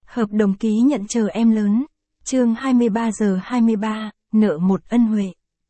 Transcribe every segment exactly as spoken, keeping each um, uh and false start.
Hợp đồng ký nhận chờ em lớn. Chương hai mươi ba giờ hai mươi ba, nợ một ân huệ.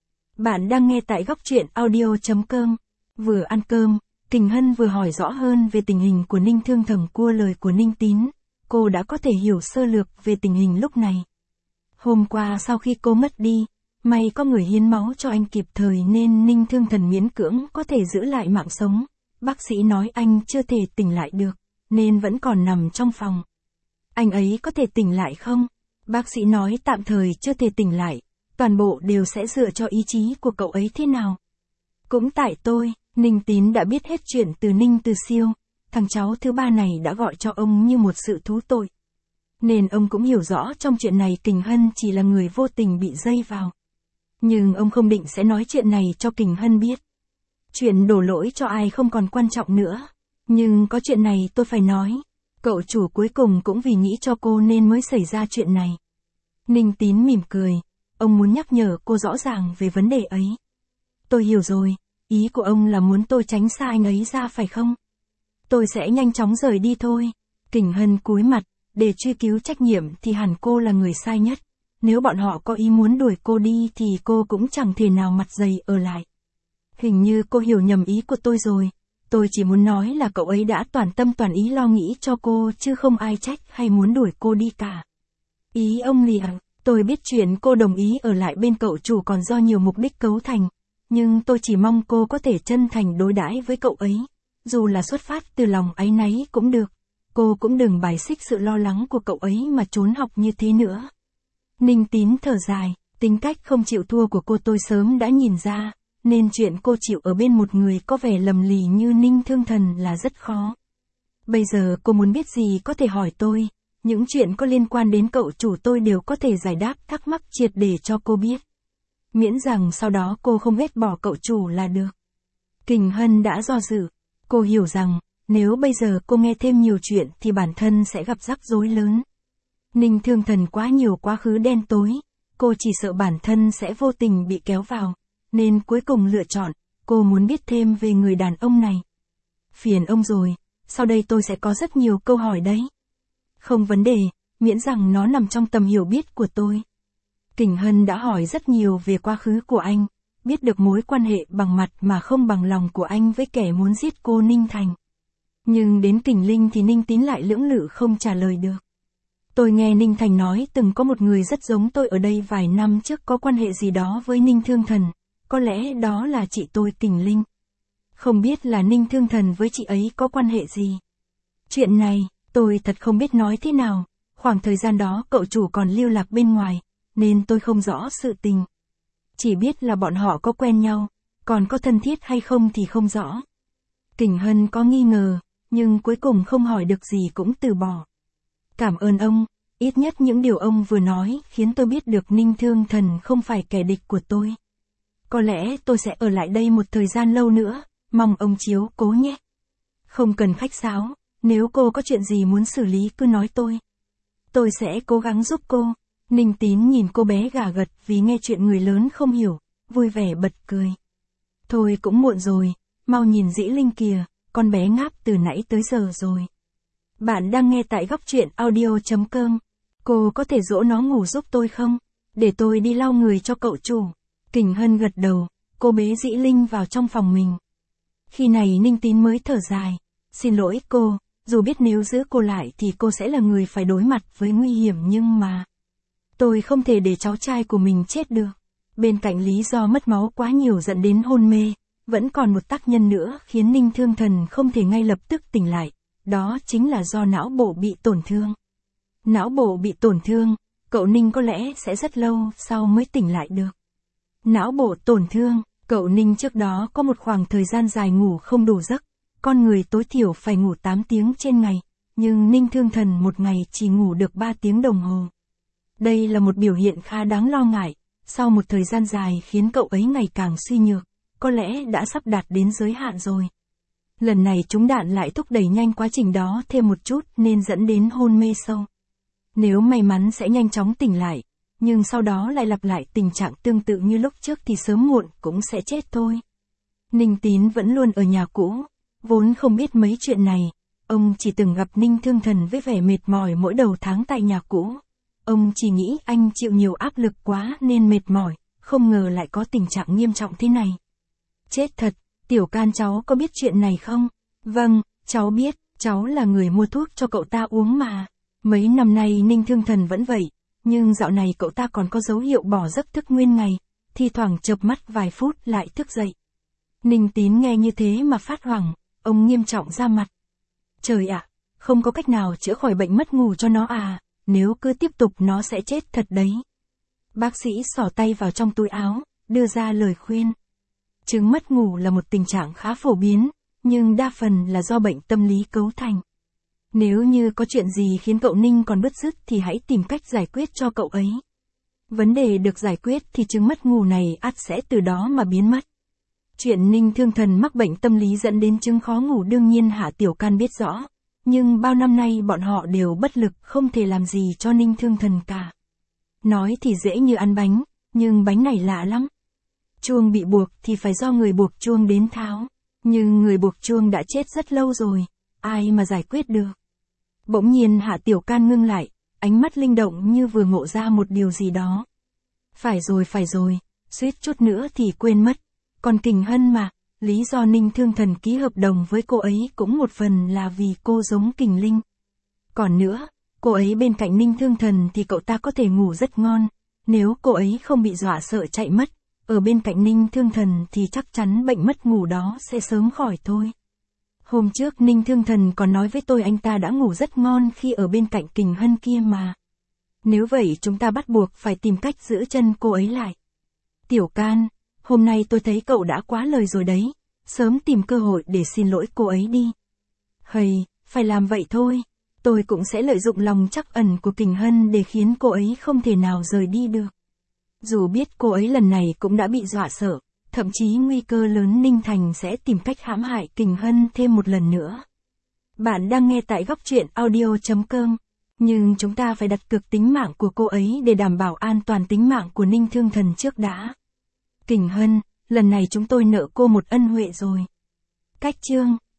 Bạn đang nghe tại góc truyện audio chấm com. Vừa ăn cơm, Kình Hân vừa hỏi rõ hơn về tình hình của Ninh Thương Thần qua lời của Ninh Tín. Cô đã có thể hiểu sơ lược về tình hình lúc này. Hôm qua sau khi cô mất đi, may có người hiến máu cho anh kịp thời nên Ninh Thương Thần miễn cưỡng có thể giữ lại mạng sống. Bác sĩ nói anh chưa thể tỉnh lại được, nên vẫn còn nằm trong phòng. Anh ấy có thể tỉnh lại không? Bác sĩ nói tạm thời chưa thể tỉnh lại, toàn bộ đều sẽ dựa cho ý chí của cậu ấy thế nào. Cũng tại tôi, Ninh Tín đã biết hết chuyện từ Ninh Từ Siêu, thằng cháu thứ ba này đã gọi cho ông như một sự thú tội. Nên ông cũng hiểu rõ trong chuyện này Kình Hân chỉ là người vô tình bị dây vào. Nhưng ông không định sẽ nói chuyện này cho Kình Hân biết. Chuyện đổ lỗi cho ai không còn quan trọng nữa. Nhưng có chuyện này tôi phải nói. Cậu chủ cuối cùng cũng vì nghĩ cho cô nên mới xảy ra chuyện này. Ninh Tín mỉm cười. Ông muốn nhắc nhở cô rõ ràng về vấn đề ấy. Tôi hiểu rồi. Ý của ông là muốn tôi tránh xa anh ấy ra phải không? Tôi sẽ nhanh chóng rời đi thôi. Kình Hân cúi mặt. Để truy cứu trách nhiệm thì hẳn cô là người sai nhất. Nếu bọn họ có ý muốn đuổi cô đi thì cô cũng chẳng thể nào mặt dày ở lại. Hình như cô hiểu nhầm ý của tôi rồi. Tôi chỉ muốn nói là cậu ấy đã toàn tâm toàn ý lo nghĩ cho cô chứ không ai trách hay muốn đuổi cô đi cả. Ý ông là, tôi biết chuyện cô đồng ý ở lại bên cậu chủ còn do nhiều mục đích cấu thành. Nhưng tôi chỉ mong cô có thể chân thành đối đãi với cậu ấy. Dù là xuất phát từ lòng áy náy cũng được. Cô cũng đừng bài xích sự lo lắng của cậu ấy mà trốn học như thế nữa. Ninh Tín thở dài, tính cách không chịu thua của cô tôi sớm đã nhìn ra. Nên chuyện cô chịu ở bên một người có vẻ lầm lì như Ninh Thương Thần là rất khó. Bây giờ cô muốn biết gì có thể hỏi tôi, những chuyện có liên quan đến cậu chủ tôi đều có thể giải đáp thắc mắc triệt để cho cô biết. Miễn rằng sau đó cô không ghét bỏ cậu chủ là được. Kình Hân đã do dự, cô hiểu rằng, nếu bây giờ cô nghe thêm nhiều chuyện thì bản thân sẽ gặp rắc rối lớn. Ninh Thương Thần quá nhiều quá khứ đen tối, cô chỉ sợ bản thân sẽ vô tình bị kéo vào. Nên cuối cùng lựa chọn, cô muốn biết thêm về người đàn ông này. Phiền ông rồi, sau đây tôi sẽ có rất nhiều câu hỏi đấy. Không vấn đề, miễn rằng nó nằm trong tầm hiểu biết của tôi. Kình Hân đã hỏi rất nhiều về quá khứ của anh, biết được mối quan hệ bằng mặt mà không bằng lòng của anh với kẻ muốn giết cô Ninh Thành. Nhưng đến Kình Linh thì Ninh Tín lại lưỡng lự không trả lời được. Tôi nghe Ninh Thành nói từng có một người rất giống tôi ở đây vài năm trước có quan hệ gì đó với Ninh Thương Thần. Có lẽ đó là chị tôi Kình Linh. Không biết là Ninh Thương Thần với chị ấy có quan hệ gì. Chuyện này, tôi thật không biết nói thế nào. Khoảng thời gian đó cậu chủ còn lưu lạc bên ngoài, nên tôi không rõ sự tình. Chỉ biết là bọn họ có quen nhau, còn có thân thiết hay không thì không rõ. Kình Hân có nghi ngờ, nhưng cuối cùng không hỏi được gì cũng từ bỏ. Cảm ơn ông, ít nhất những điều ông vừa nói khiến tôi biết được Ninh Thương Thần không phải kẻ địch của tôi. Có lẽ tôi sẽ ở lại đây một thời gian lâu nữa, mong ông chiếu cố nhé. Không cần khách sáo, nếu cô có chuyện gì muốn xử lý cứ nói tôi. Tôi sẽ cố gắng giúp cô. Ninh Tín nhìn cô bé gà gật vì nghe chuyện người lớn không hiểu, vui vẻ bật cười. Thôi cũng muộn rồi, mau nhìn Dĩ Linh kìa, con bé ngáp từ nãy tới giờ rồi. Bạn đang nghe tại góc truyện audio chấm com. Cô có thể dỗ nó ngủ giúp tôi không? Để tôi đi lau người cho cậu chủ. Kình Hân gật đầu, cô bế Dĩ Linh vào trong phòng mình. Khi này Ninh Tín mới thở dài. Xin lỗi cô, dù biết nếu giữ cô lại thì cô sẽ là người phải đối mặt với nguy hiểm nhưng mà... Tôi không thể để cháu trai của mình chết được. Bên cạnh lý do mất máu quá nhiều dẫn đến hôn mê, vẫn còn một tác nhân nữa khiến Ninh Thương Thần không thể ngay lập tức tỉnh lại. Đó chính là do não bộ bị tổn thương. Não bộ bị tổn thương, cậu Ninh có lẽ sẽ rất lâu sau mới tỉnh lại được. Não bộ tổn thương, cậu Ninh trước đó có một khoảng thời gian dài ngủ không đủ giấc, con người tối thiểu phải ngủ tám tiếng trên ngày, nhưng Ninh Thương Thần một ngày chỉ ngủ được ba tiếng đồng hồ. Đây là một biểu hiện khá đáng lo ngại, sau một thời gian dài khiến cậu ấy ngày càng suy nhược, có lẽ đã sắp đạt đến giới hạn rồi. Lần này trúng đạn lại thúc đẩy nhanh quá trình đó thêm một chút nên dẫn đến hôn mê sâu. Nếu may mắn sẽ nhanh chóng tỉnh lại. Nhưng sau đó lại lặp lại tình trạng tương tự như lúc trước thì sớm muộn cũng sẽ chết thôi. Ninh Tín vẫn luôn ở nhà cũ, vốn không biết mấy chuyện này, Ông chỉ từng gặp Ninh Thương Thần với vẻ mệt mỏi mỗi đầu tháng tại nhà cũ. Ông chỉ nghĩ anh chịu nhiều áp lực quá nên mệt mỏi, không ngờ lại có tình trạng nghiêm trọng thế này. Chết thật, Tiểu Can cháu có biết chuyện này không? Vâng, cháu biết, cháu là người mua thuốc cho cậu ta uống mà. Mấy năm nay Ninh Thương Thần vẫn vậy, nhưng dạo này cậu ta còn có dấu hiệu bỏ giấc thức nguyên ngày, thi thoảng chợp mắt vài phút lại thức dậy. Ninh Tín nghe như thế mà phát hoảng, ông nghiêm trọng ra mặt. Trời ạ, không có cách nào chữa khỏi bệnh mất ngủ cho nó à, nếu cứ tiếp tục nó sẽ chết thật đấy. Bác sĩ xỏ tay vào trong túi áo, đưa ra lời khuyên. Chứng mất ngủ là một tình trạng khá phổ biến, nhưng đa phần là do bệnh tâm lý cấu thành. Nếu như có chuyện gì khiến cậu Ninh còn bứt rứt thì hãy tìm cách giải quyết cho cậu ấy. Vấn đề được giải quyết thì chứng mất ngủ này ắt sẽ từ đó mà biến mất. Chuyện Ninh Thương Thần mắc bệnh tâm lý dẫn đến chứng khó ngủ đương nhiên Hạ Tiểu Can biết rõ, nhưng bao năm nay bọn họ đều bất lực không thể làm gì cho Ninh Thương Thần cả. Nói thì dễ như ăn bánh, nhưng bánh này lạ lắm. Chuông bị buộc thì phải do người buộc chuông đến tháo, nhưng người buộc chuông đã chết rất lâu rồi, ai mà giải quyết được. Bỗng nhiên Hạ Tiểu Can ngưng lại, ánh mắt linh động như vừa ngộ ra một điều gì đó. Phải rồi phải rồi, suýt chút nữa thì quên mất. Còn Kình Hân mà, lý do Ninh Thương Thần ký hợp đồng với cô ấy cũng một phần là vì cô giống Kình Linh. Còn nữa, cô ấy bên cạnh Ninh Thương Thần thì cậu ta có thể ngủ rất ngon, nếu cô ấy không bị dọa sợ chạy mất, ở bên cạnh Ninh Thương Thần thì chắc chắn bệnh mất ngủ đó sẽ sớm khỏi thôi. Hôm trước Ninh Thương Thần còn nói với tôi anh ta đã ngủ rất ngon khi ở bên cạnh Kình Hân kia mà. Nếu vậy chúng ta bắt buộc phải tìm cách giữ chân cô ấy lại. Tiểu Can, hôm nay tôi thấy cậu đã quá lời rồi đấy, sớm tìm cơ hội để xin lỗi cô ấy đi. Hầy, phải làm vậy thôi, tôi cũng sẽ lợi dụng lòng trắc ẩn của Kình Hân để khiến cô ấy không thể nào rời đi được. Dù biết cô ấy lần này cũng đã bị dọa sợ, thậm chí nguy cơ lớn Ninh Thành sẽ tìm cách hãm hại Kình Hân thêm một lần nữa. Bạn đang nghe tại góc truyện audio chấm com, nhưng chúng ta phải đặt cược tính mạng của cô ấy để đảm bảo an toàn tính mạng của Ninh Thương Thần trước đã. Kình Hân, lần này chúng tôi nợ cô một ân huệ rồi. Cách chương